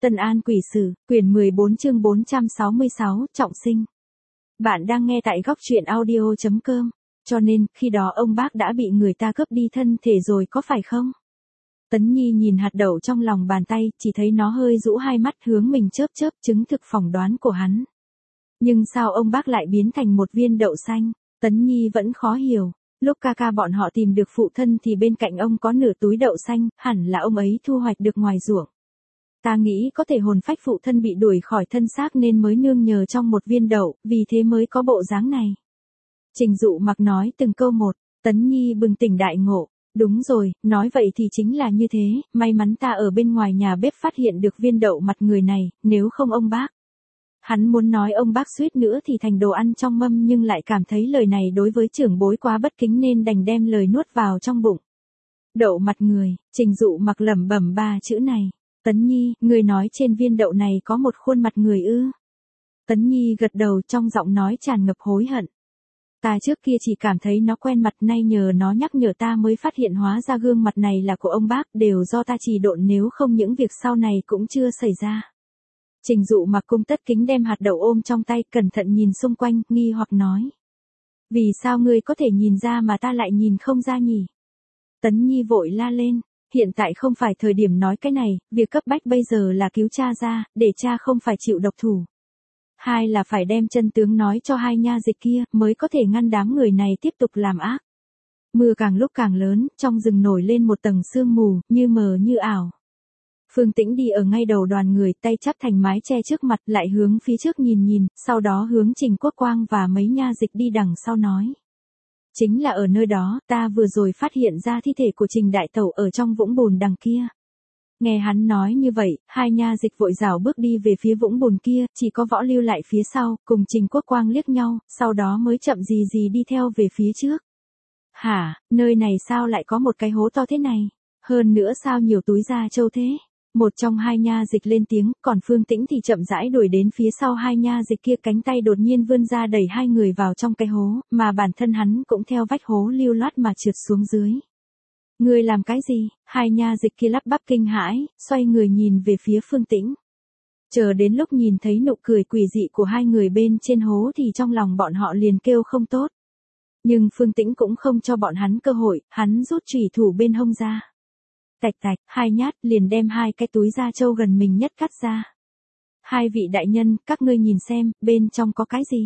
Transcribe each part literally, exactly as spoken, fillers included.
Tân An Quỷ Sử, quyển mười bốn chương bốn trăm sáu mươi sáu, trọng sinh. Bạn đang nghe tại góc truyện audio chấm com, cho nên, khi đó ông bác đã bị người ta cướp đi thân thể rồi có phải không? Tấn Nhi nhìn hạt đậu trong lòng bàn tay, chỉ thấy nó hơi rũ hai mắt hướng mình chớp chớp, chứng thực phỏng đoán của hắn. Nhưng sao ông bác lại biến thành một viên đậu xanh? Tấn Nhi vẫn khó hiểu. Lúc ca ca bọn họ tìm được phụ thân thì bên cạnh ông có nửa túi đậu xanh, hẳn là ông ấy thu hoạch được ngoài ruộng. Ta nghĩ có thể hồn phách phụ thân bị đuổi khỏi thân xác nên mới nương nhờ trong một viên đậu, vì thế mới có bộ dáng này. Trình Dụ Mặc nói từng câu một, Tấn Nhi bừng tỉnh đại ngộ. Đúng rồi, nói vậy thì chính là như thế, may mắn ta ở bên ngoài nhà bếp phát hiện được viên đậu mặt người này, nếu không ông bác. Hắn muốn nói ông bác suýt nữa thì thành đồ ăn trong mâm nhưng lại cảm thấy lời này đối với trưởng bối quá bất kính nên đành đem lời nuốt vào trong bụng. Đậu mặt người, Trình Dụ Mặc lẩm bẩm ba chữ này. Tấn Nhi, người nói trên viên đậu này có một khuôn mặt người ư? Tấn Nhi gật đầu trong giọng nói tràn ngập hối hận. Ta trước kia chỉ cảm thấy nó quen mặt, nay nhờ nó nhắc nhở ta mới phát hiện hóa ra gương mặt này là của ông bác, đều do ta trì độn, nếu không những việc sau này cũng chưa xảy ra. Trình Dụ Mặc cung tất kính đem hạt đậu ôm trong tay, cẩn thận nhìn xung quanh, nghi hoặc nói. Vì sao ngươi có thể nhìn ra mà ta lại nhìn không ra nhỉ? Tấn Nhi vội la lên. Hiện tại không phải thời điểm nói cái này, việc cấp bách bây giờ là cứu cha ra, để cha không phải chịu độc thủ. Hai là phải đem chân tướng nói cho hai nha dịch kia, mới có thể ngăn đám người này tiếp tục làm ác. Mưa càng lúc càng lớn, trong rừng nổi lên một tầng sương mù, như mờ như ảo. Phương Tĩnh đi ở ngay đầu đoàn người, tay chắp thành mái che trước mặt, lại hướng phía trước nhìn nhìn, sau đó hướng Trình Quốc Quang và mấy nha dịch đi đằng sau nói. Chính là ở nơi đó, ta vừa rồi phát hiện ra thi thể của Trình Đại Tẩu ở trong vũng bùn đằng kia. Nghe hắn nói như vậy, hai nha dịch vội rảo bước đi về phía vũng bùn kia, chỉ có Võ Lưu lại phía sau, cùng Trình Quốc Quang liếc nhau, sau đó mới chậm gì gì đi theo về phía trước. Hả, nơi này sao lại có một cái hố to thế này? Hơn nữa sao nhiều túi da trâu thế? Một trong hai nha dịch lên tiếng, còn Phương Tĩnh thì chậm rãi đuổi đến phía sau hai nha dịch kia, cánh tay đột nhiên vươn ra đẩy hai người vào trong cái hố, mà bản thân hắn cũng theo vách hố lưu loát mà trượt xuống dưới. Ngươi làm cái gì? Hai nha dịch kia lắp bắp kinh hãi, xoay người nhìn về phía Phương Tĩnh. Chờ đến lúc nhìn thấy nụ cười quỷ dị của hai người bên trên hố thì trong lòng bọn họ liền kêu không tốt. Nhưng Phương Tĩnh cũng không cho bọn hắn cơ hội, hắn rút chủy thủ bên hông ra. Tạch tạch, hai nhát liền đem hai cái túi da trâu gần mình nhất cắt ra. Hai vị đại nhân, các ngươi nhìn xem, bên trong có cái gì?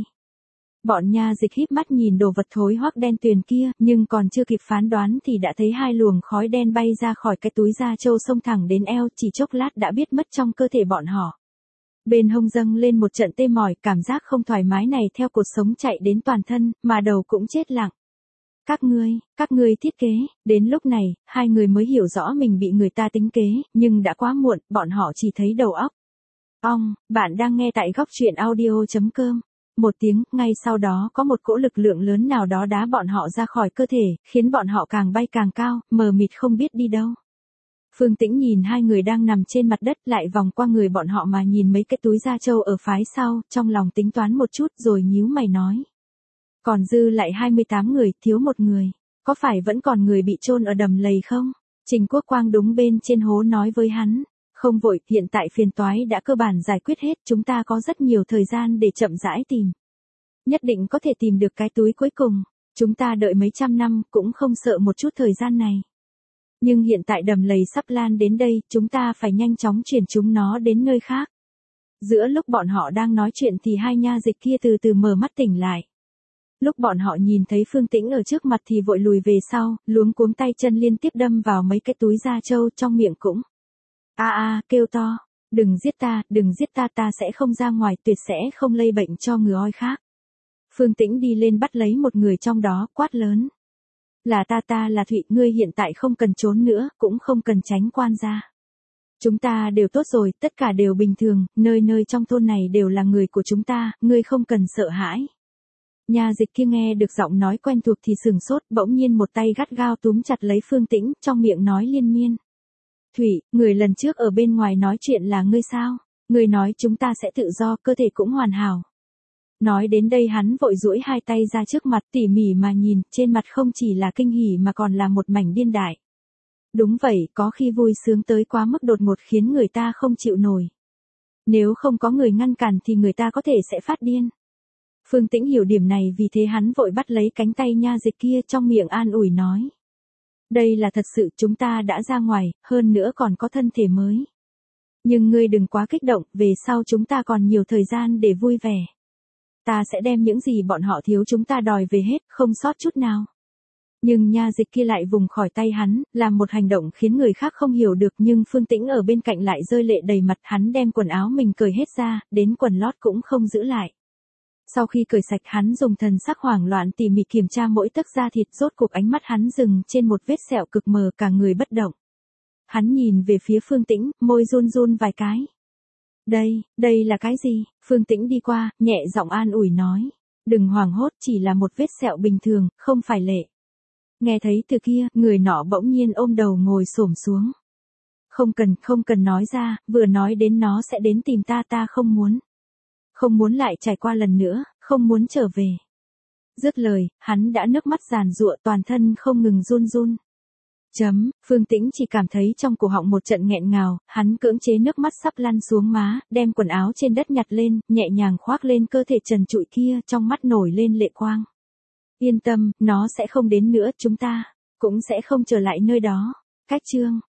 Bọn nha dịch híp mắt nhìn đồ vật thối hoắc đen tuyền kia, nhưng còn chưa kịp phán đoán thì đã thấy hai luồng khói đen bay ra khỏi cái túi da trâu xông thẳng đến eo, chỉ chốc lát đã biết mất trong cơ thể bọn họ. Bên hông dâng lên một trận tê mỏi, cảm giác không thoải mái này theo cột sống chạy đến toàn thân, mà đầu cũng chết lặng. Các ngươi, các ngươi thiết kế, đến lúc này, hai người mới hiểu rõ mình bị người ta tính kế, nhưng đã quá muộn, bọn họ chỉ thấy đầu óc. Ong, bạn đang nghe tại góc truyện audio chấm com. Một tiếng, ngay sau đó có một cỗ lực lượng lớn nào đó đá bọn họ ra khỏi cơ thể, khiến bọn họ càng bay càng cao, mờ mịt không biết đi đâu. Phương Tĩnh nhìn hai người đang nằm trên mặt đất, lại vòng qua người bọn họ mà nhìn mấy cái túi da trâu ở phái sau, trong lòng tính toán một chút rồi nhíu mày nói. Còn dư lại hai mươi tám người, thiếu một người. Có phải vẫn còn người bị chôn ở đầm lầy không? Trình Quốc Quang đúng bên trên hố nói với hắn. Không vội, hiện tại phiền toái đã cơ bản giải quyết hết, chúng ta có rất nhiều thời gian để chậm rãi tìm. Nhất định có thể tìm được cái túi cuối cùng. Chúng ta đợi mấy trăm năm, cũng không sợ một chút thời gian này. Nhưng hiện tại đầm lầy sắp lan đến đây, chúng ta phải nhanh chóng chuyển chúng nó đến nơi khác. Giữa lúc bọn họ đang nói chuyện thì hai nha dịch kia từ từ mở mắt tỉnh lại. Lúc bọn họ nhìn thấy Phương Tĩnh ở trước mặt thì vội lùi về sau, luống cuống tay chân liên tiếp đâm vào mấy cái túi da trâu, trong miệng cũng. A a, kêu to, đừng giết ta, đừng giết ta, ta sẽ không ra ngoài, tuyệt sẽ không lây bệnh cho người oi khác. Phương Tĩnh đi lên bắt lấy một người trong đó, quát lớn. Là ta, ta là Thụy, ngươi hiện tại không cần trốn nữa, cũng không cần tránh quan gia. Chúng ta đều tốt rồi, tất cả đều bình thường, nơi nơi trong thôn này đều là người của chúng ta, ngươi không cần sợ hãi. Nha dịch kia nghe được giọng nói quen thuộc thì sừng sốt, bỗng nhiên một tay gắt gao túm chặt lấy Phương Tĩnh, trong miệng nói liên miên. Thủy, người lần trước ở bên ngoài nói chuyện là ngươi sao? Ngươi nói chúng ta sẽ tự do, cơ thể cũng hoàn hảo. Nói đến đây hắn vội duỗi hai tay ra trước mặt, tỉ mỉ mà nhìn, trên mặt không chỉ là kinh hỉ mà còn là một mảnh điên đại. Đúng vậy, có khi vui sướng tới quá mức đột ngột khiến người ta không chịu nổi. Nếu không có người ngăn cản thì người ta có thể sẽ phát điên. Phương Tĩnh hiểu điểm này vì thế hắn vội bắt lấy cánh tay nha dịch kia trong miệng an ủi nói. Đây là thật sự, chúng ta đã ra ngoài, hơn nữa còn có thân thể mới. Nhưng ngươi đừng quá kích động, về sau chúng ta còn nhiều thời gian để vui vẻ. Ta sẽ đem những gì bọn họ thiếu chúng ta đòi về hết, không sót chút nào. Nhưng nha dịch kia lại vùng khỏi tay hắn, làm một hành động khiến người khác không hiểu được, nhưng Phương Tĩnh ở bên cạnh lại rơi lệ đầy mặt. Hắn đem quần áo mình cởi hết ra, đến quần lót cũng không giữ lại. Sau khi cởi sạch, hắn dùng thần sắc hoảng loạn tỉ mỉ kiểm tra mỗi tấc da thịt, rốt cuộc ánh mắt hắn dừng trên một vết sẹo cực mờ, cả người bất động. Hắn nhìn về phía Phương Tĩnh, môi run run vài cái. Đây, đây là cái gì? Phương Tĩnh đi qua, nhẹ giọng an ủi nói. Đừng hoảng hốt, chỉ là một vết sẹo bình thường, không phải lệ. Nghe thấy từ kia, người nọ bỗng nhiên ôm đầu ngồi xổm xuống. Không cần, không cần nói ra, vừa nói đến nó sẽ đến tìm ta, ta không muốn. Không muốn lại trải qua lần nữa, không muốn trở về. Dứt lời, hắn đã nước mắt giàn giụa, toàn thân không ngừng run run. Chấm, Phương Tĩnh chỉ cảm thấy trong cổ họng một trận nghẹn ngào, hắn cưỡng chế nước mắt sắp lăn xuống má, đem quần áo trên đất nhặt lên, nhẹ nhàng khoác lên cơ thể trần trụi kia, trong mắt nổi lên lệ quang. Yên tâm, nó sẽ không đến nữa, chúng ta cũng sẽ không trở lại nơi đó. Cách chương